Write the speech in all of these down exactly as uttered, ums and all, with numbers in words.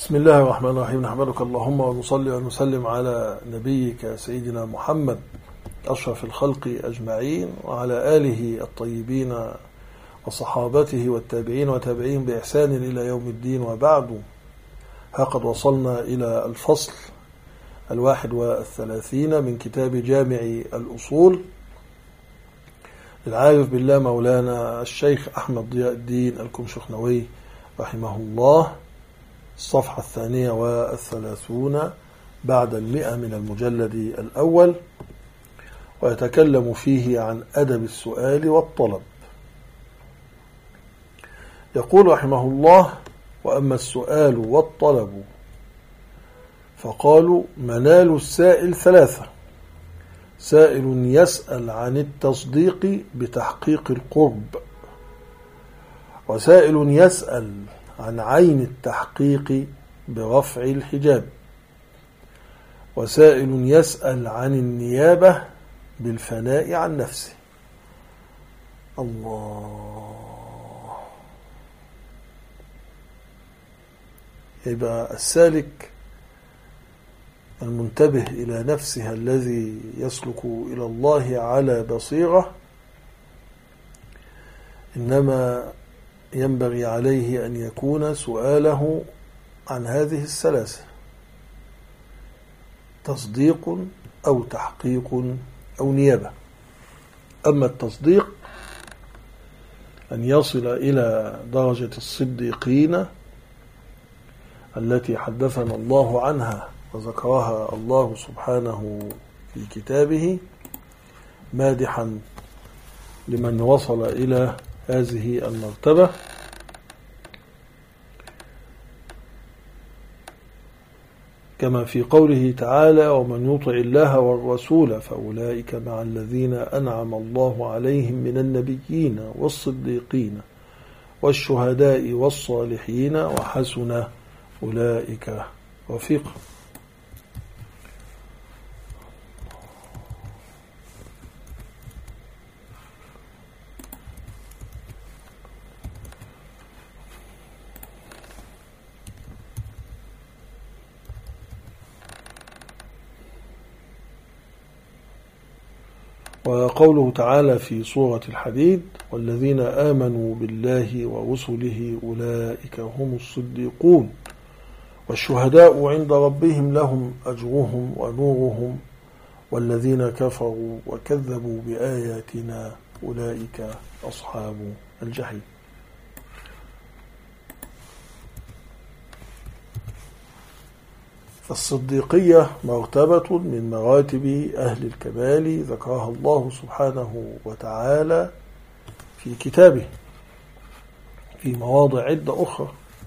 بسم الله الرحمن الرحيم. نحمدك اللهم ونصلي ونسلم على نبيك سيدنا محمد أشرف الخلق أجمعين وعلى آله الطيبين وصحابته والتابعين وتابعين بإحسان إلى يوم الدين، وبعد. هقد وصلنا إلى الفصل الواحد والثلاثين من كتاب جامع الأصول للعارف بالله مولانا الشيخ أحمد ضياء الدين الكمشخنوي رحمه الله، الصفحة الثانية والثلاثون بعد المئة من المجلد الأول، ويتكلم فيه عن أدب السؤال والطلب. يقول رحمه الله: وأما السؤال والطلب فقالوا منال السائل ثلاثة: سائل يسأل عن التصديق بتحقيق القرب، وسائل يسأل عن عين التحقيق برفع الحجاب، وسائل يسأل عن النيابة بالفناء عن نفسه. الله. يبقى السالك المنتبه إلى نفسه الذي يسلك إلى الله على بصيرة إنما ينبغي عليه أن يكون سؤاله عن هذه الثلاثة: تصديق أو تحقيق أو نيابة. أما التصديق أن يصل إلى درجة الصديقين التي حدثنا الله عنها وذكرها الله سبحانه في كتابه مادحا لمن وصل إلى هذه المرتبة، كما في قوله تعالى: ومن يطع الله والرسول فأولئك مع الذين أنعم الله عليهم من النبيين والصديقين والشهداء والصالحين وحسن أولئك رفيقا. وقوله تعالى في سورة الحديد: والذين آمنوا بالله ورسله أولئك هم الصديقون والشهداء عند ربهم لهم أجرهم ونورهم والذين كفروا وكذبوا بآياتنا أولئك أصحاب الجحيم. فالصديقية مرتبة من مراتب أهل الكمال ذكرها الله سبحانه وتعالى في كتابه في مواضع عدة أخرى.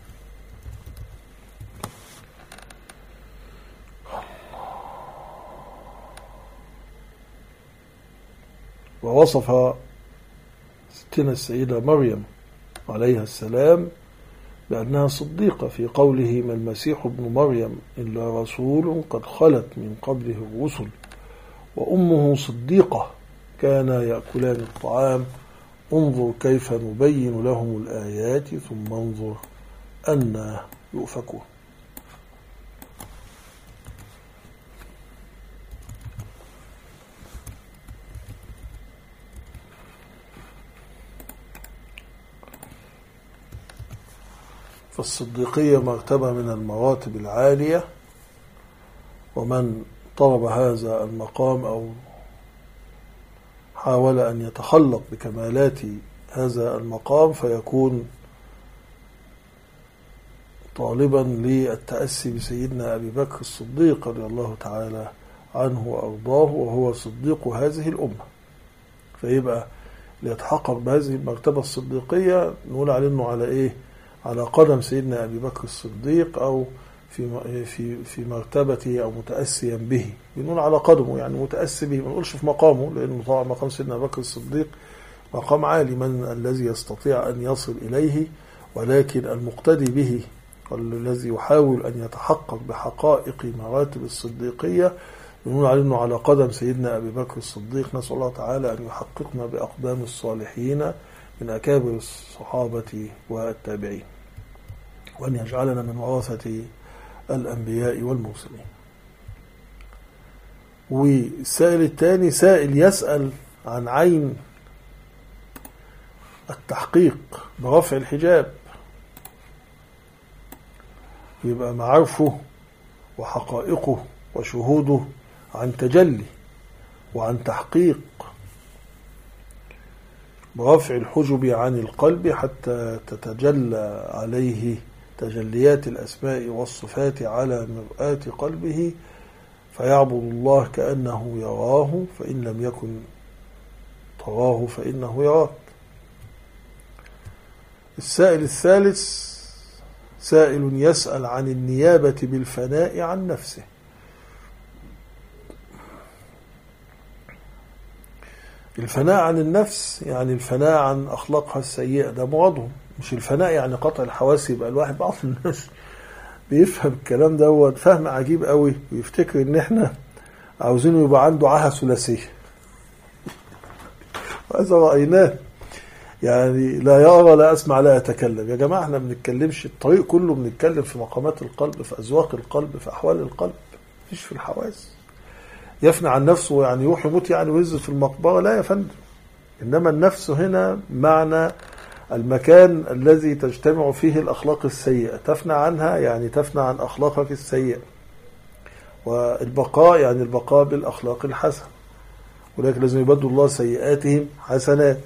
ووصف ستنا السيدة مريم عليها السلام بأنها صديقة في قوله: ما المسيح ابن مريم إلا رسول قد خلت من قبله الرسل وأمه صديقة كانا يأكلان الطعام انظر كيف نبين لهم الآيات ثم انظر أنى يؤفكون. فالصديقية مرتبة من المراتب العالية، ومن طلب هذا المقام أو حاول أن يتخلق بكمالات هذا المقام فيكون طالبا للتأسي بسيدنا أبي بكر الصديق رضي الله تعالى عنه وأرضاه، وهو صديق هذه الأمة. فيبقى ليتحقق بهذه المرتبة الصديقية نقول عليه أنه على إيه؟ على قدم سيدنا أبي بكر الصديق، أو في في في مرتبته أو متأسيا به. بنقول على قدمه يعني متأسي به، ما نقولش في مقامه، لأنه طبعا مقام سيدنا أبي بكر الصديق مقام عالي، من الذي يستطيع أن يصل إليه؟ ولكن المقتدي به والذي يحاول أن يتحقق بحقائق مراتب الصديقية بنقول عليه أنه على قدم سيدنا أبي بكر الصديق. نسأل الله تعالى أن يحققنا بأقدام الصالحين من أكابر الصحابة والتابعين، وأن يجعلنا من ورثة الأنبياء والمرسلين. والسائل الثاني سائل يسأل عن عين التحقيق برفع الحجاب، يبقى معارفه وحقائقه وشهوده عن تجلي وعن تحقيق برفع الحجب عن القلب حتى تتجلى عليه تجليات الأسماء والصفات على مرآة قلبه، فيعبد الله كأنه يراه، فإن لم يكن تراه فإنه يراك. السائل الثالث سائل يسأل عن النيابة بالفناء عن نفسه. الفناء عن النفس يعني الفناء عن أخلاقها السيئة، ده مرادهم، مش الفناء يعني قطع الحواس. يبقى الواحد بعض الناس بيفهم الكلام ده فهم عجيب قوي، ويفتكر ان احنا عاوزينه يبقى عنده عاهة ثلاثية. وهذا رأيناه، يعني لا يرى لا أسمع لا يتكلم. يا جماعة احنا بنتكلمش الطريق كله، بنتكلم في مقامات القلب، في أذواق القلب، في أحوال القلب، مفيش في الحواس. يفنى عن نفسه يعني يروح يموت يعني وينزل في المقبرة؟ لا يا فندم. إنما النفس هنا معنى المكان الذي تجتمع فيه الأخلاق السيئة، تفنى عنها يعني تفنى عن أخلاقك السيئة، والبقاء يعني البقاء بالأخلاق الحسنة، ولكن لازم يبدل الله سيئاتهم حسنات.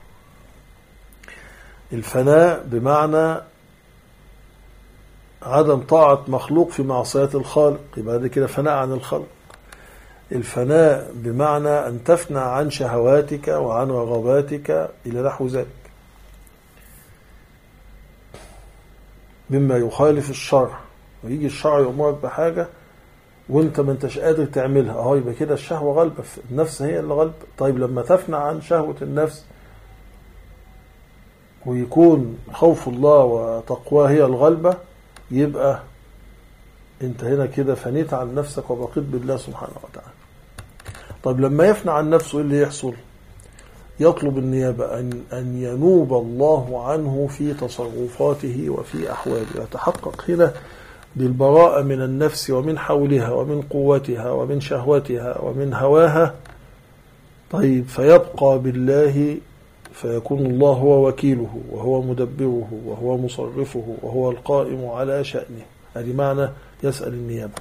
الفناء بمعنى عدم طاعة مخلوق في معصية الخالق، يبقى هذا كده فناء عن الخلق. الفناء بمعنى أن تفنى عن شهواتك وعن رغباتك إلى نحو ذلك مما يخالف الشرع، ويجي الشرع يأمرك بحاجة وانت ما انتش قادر تعملها، اهو يبقى كده الشهوة غالبة، النفس هي اللي غالبة. طيب لما تفنى عن شهوة النفس ويكون خوف الله وتقواه هي الغالبة، يبقى انت هنا كده فنيت عن نفسك وبقيت بالله سبحانه وتعالى. طيب لما يفنى عن نفسه ايه اللي يحصل؟ يطلب النيابة أن, أن ينوب الله عنه في تصرفاته وفي أحواله، يتحقق هنا بالبراءة من النفس ومن حولها ومن قوتها ومن شهوتها ومن هواها. طيب فيبقى بالله، فيكون الله هو وكيله وهو مدبره وهو مصرفه وهو القائم على شأنه. هذه معنى يسأل النيابة.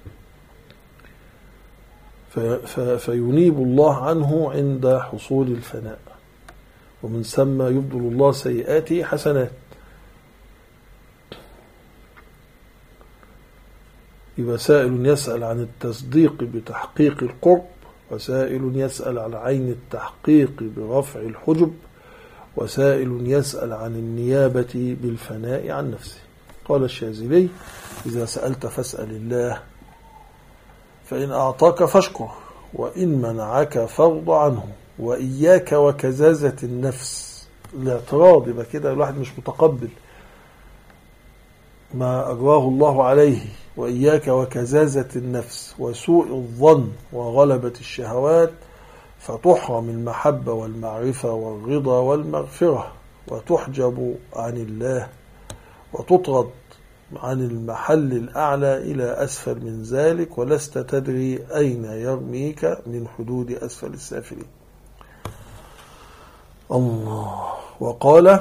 فينيب الله عنه عند حصول الفناء، ومن ثم يبدل الله سيئاته حسنات. يبقى سائل يسأل عن التصديق بتحقيق القرب، وسائل يسأل عن عين التحقيق برفع الحجب، وسائل يسأل عن النيابة بالفناء عن نفسه. قال الشاذلي: إذا سألت فاسأل الله، فإن أعطاك فاشكر، وإن منعك فارض عنه، وإياك وكزازة النفس. الاعتراض يبقى كده الواحد مش متقبل ما أجراه الله عليه، وإياك وكزازة النفس وسوء الظن وغلبة الشهوات، فتحرم المحبة والمعرفة والرضا والمغفرة، وتحجب عن الله، وتطرد عن المحل الأعلى إلى أسفل من ذلك، ولست تدري أين يرميك من حدود أسفل السافلين. الله. وقال: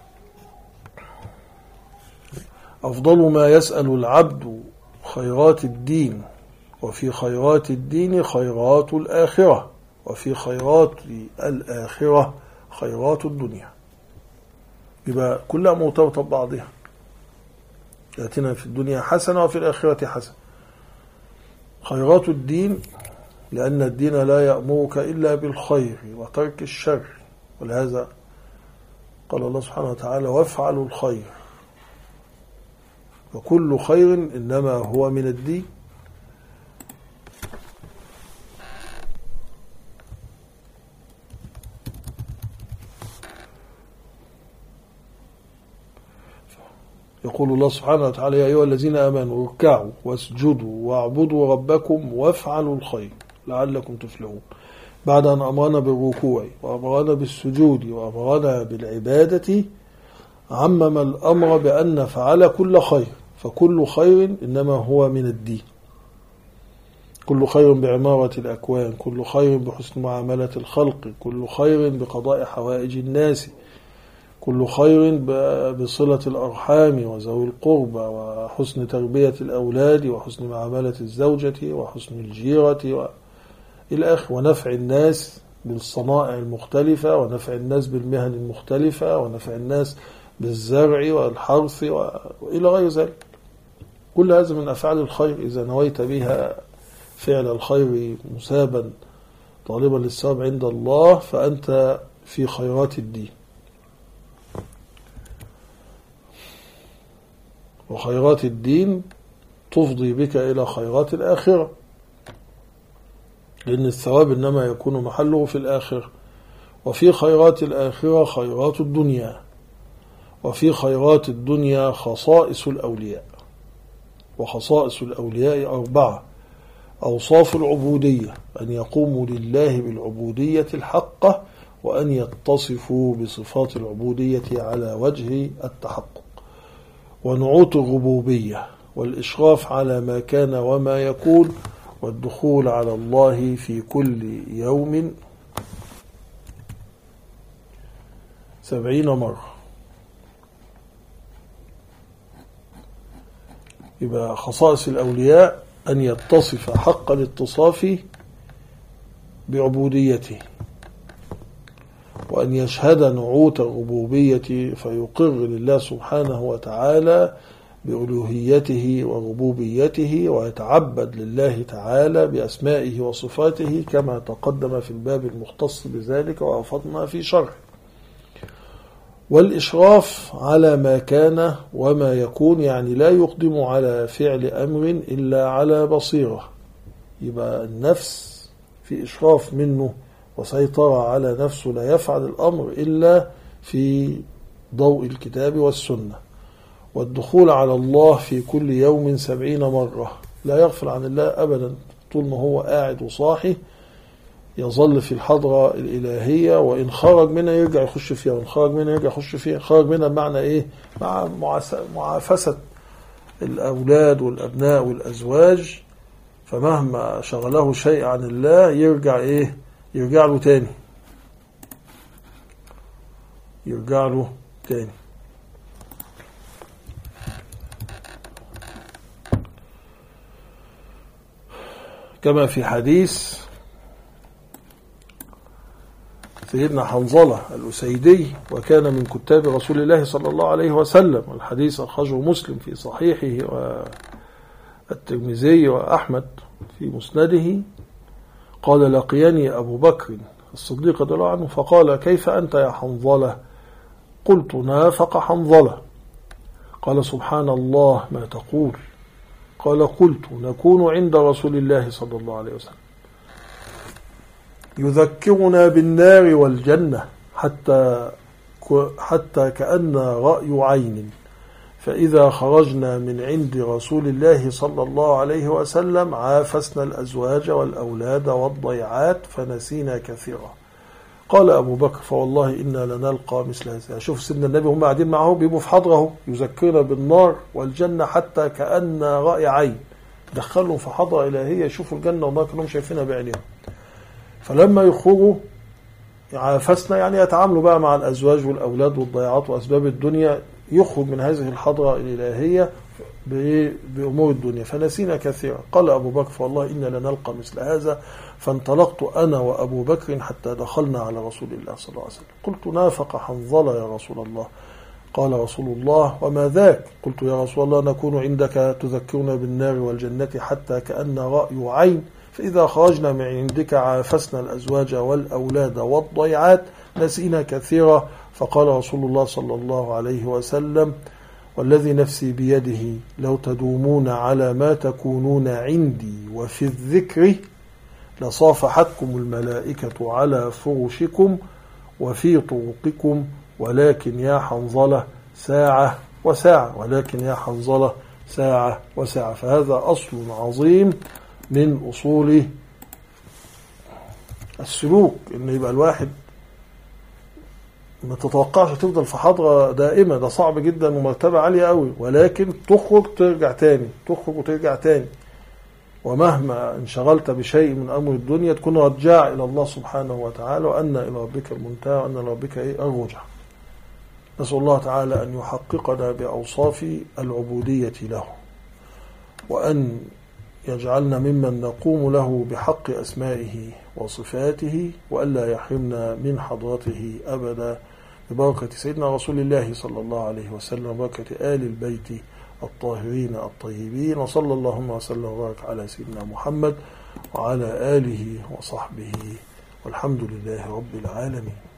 أفضل ما يسأل العبد خيرات الدين، وفي خيرات الدين خيرات الآخرة، وفي خيرات الآخرة خيرات الدنيا. يبقى كلها مرتبطة ببعضها، يأتينا في الدنيا حسنة وفي الآخرة حسنة. خيرات الدين لأن الدين لا يأمرك إلا بالخير وترك الشر، ولهذا قال الله سبحانه وتعالى: وافعلوا الخير، وكل خير إنما هو من الدين. يقول الله سبحانه وتعالى: يا أيها الذين آمنوا اركعوا واسجدوا واعبدوا ربكم وافعلوا الخير لعلكم تفلحون. بعد أن أمرنا بالركوع وأمرنا بالسجود وأمرنا بالعبادة، عمم الأمر بأن نفعل كل خير، فكل خير إنما هو من الدين. كل خير بعمارة الأكوان، كل خير بحسن معاملة الخلق، كل خير بقضاء حوائج الناس، كل خير بصلة الأرحام وذوي القربى وحسن تربية الأولاد وحسن معاملة الزوجة وحسن الجيرة إلى آخره، ونفع الناس بالصنائع المختلفة، ونفع الناس بالمهن المختلفة، ونفع الناس بالزرع والحرث وإلى غير ذلك. كل هذا من أفعال الخير إذا نويت بها فعل الخير مسابا طالبا للثواب عند الله فأنت في خيرات الدين. وخيرات الدين تفضي بك إلى خيرات الآخرة، لأن الثواب إنما يكون محله في الآخرة. وفي خيرات الآخرة خيرات الدنيا، وفي خيرات الدنيا خصائص الأولياء. وخصائص الأولياء أربعة: أوصاف العبودية، أن يقوموا لله بالعبودية الحقة، وأن يتصفوا بصفات العبودية على وجه التحقق، ونعوت الربوبية، والإشراف على ما كان وما يكون، والدخول على الله في كل يوم سبعين مرة. يبقى خصائص الأولياء أن يتصف حق الاتصاف بعبوديته، وأن يشهد نعوت الربوبية فيقر لله سبحانه وتعالى بألوهيته وربوبيته، ويتعبد لله تعالى بأسمائه وصفاته كما تقدم في الباب المختص بذلك وأفضنا في شرح. والإشراف على ما كان وما يكون، يعني لا يقدم على فعل أمر إلا على بصيرة. يبقى النفس في إشراف منه وسيطرة على نفسه، لا يفعل الأمر إلا في ضوء الكتاب والسنة. والدخول على الله في كل يوم سبعين مرة، لا يغفل عن الله أبدا، طول ما هو قاعد وصاحي يظل في الحضرة الإلهية، وإن خرج منها يرجع يخش فيها، وإن خرج منها يرجع يخش فيها. خرج منها بمعنى إيه؟ مع معافسة الأولاد والأبناء والأزواج، فمهما شغله شيء عن الله يرجع إيه؟ يرجع له تاني، يرجع له تاني. كما في حديث سيدنا حنظلة الأسيدي، وكان من كتاب رسول الله صلى الله عليه وسلم، والحديث أخرجه مسلم في صحيحه والترمذي وأحمد في مسنده، قال: لقيني أبو بكر الصديق رضي الله عنه فقال: كيف أنت يا حنظلة؟ قلت: نافق حنظلة. قال: سبحان الله ما تقول؟ قال: قلت: نكون عند رسول الله صلى الله عليه وسلم يذكرنا بالنار والجنة حتى حتى كأن رأي عين، فإذا خرجنا من عند رسول الله صلى الله عليه وسلم عافسنا الأزواج والأولاد والضيعات فنسينا كثيرا. قال أبو بكر: فوالله إنا لنلقى مثل هذا. شوف سيدنا النبي هم قاعدين معه بيبقوا في حضره يذكرنا بالنار والجنة حتى كأن رأي عين، دخلهم في حضرة إلهية يشوفوا الجنة والنار كانوا شايفينها بعينهم. فلما يخرجوا عافسنا يعني يتعاملوا بقى مع الأزواج والأولاد والضيعات وأسباب الدنيا، يخرج من هذه الحضرة الإلهية بأمور الدنيا فنسينا كثيرا. قال أبو بكر: فوالله إنا لنلقى مثل هذا. فانطلقت أنا وأبو بكر حتى دخلنا على رسول الله صلى الله عليه وسلم. قلت: نافق حنظلة يا رسول الله. قال رسول الله: وما ذاك؟ قلت: يا رسول الله نكون عندك تذكرنا بالنار والجنة حتى كأن رأي عين، فإذا خرجنا من عندك عافسنا الأزواج والأولاد والضيعات نسينا كثيرا. فقال رسول الله صلى الله عليه وسلم: والذي نفسي بيده لو تدومون على ما تكونون عندي وفي الذكر لصافحتكم الملائكة على فرشكم وفي طرقكم، ولكن يا حنظلة ساعة وساعة، ولكن يا حنظلة ساعة وساعة. فهذا أصل عظيم من أصول السلوك، إن يبقى الواحد ما تتوقعش تفضل في حضرة دائمة، ده صعب جدا ومرتبة عالية قوي، ولكن تخرج ترجع تاني، تخرج وترجع تاني. ومهما انشغلت بشيء من أمر الدنيا تكون رجاع إلى الله سبحانه وتعالى، وأن إلى ربك المنتهى، وأن إلى ربك إيه الرجع. نسأل الله تعالى أن يحققنا بأوصاف العبودية له، وأن يجعلنا ممن نقوم له بحق أسمائه وصفاته، وألا يحرمنا من حضرته أبدا، ببركة سيدنا رسول الله صلى الله عليه وسلم، وبركة آل البيت الطاهرين الطيبين. وصلى اللهم وسلم وبارك على سيدنا محمد وعلى آله وصحبه، والحمد لله رب العالمين.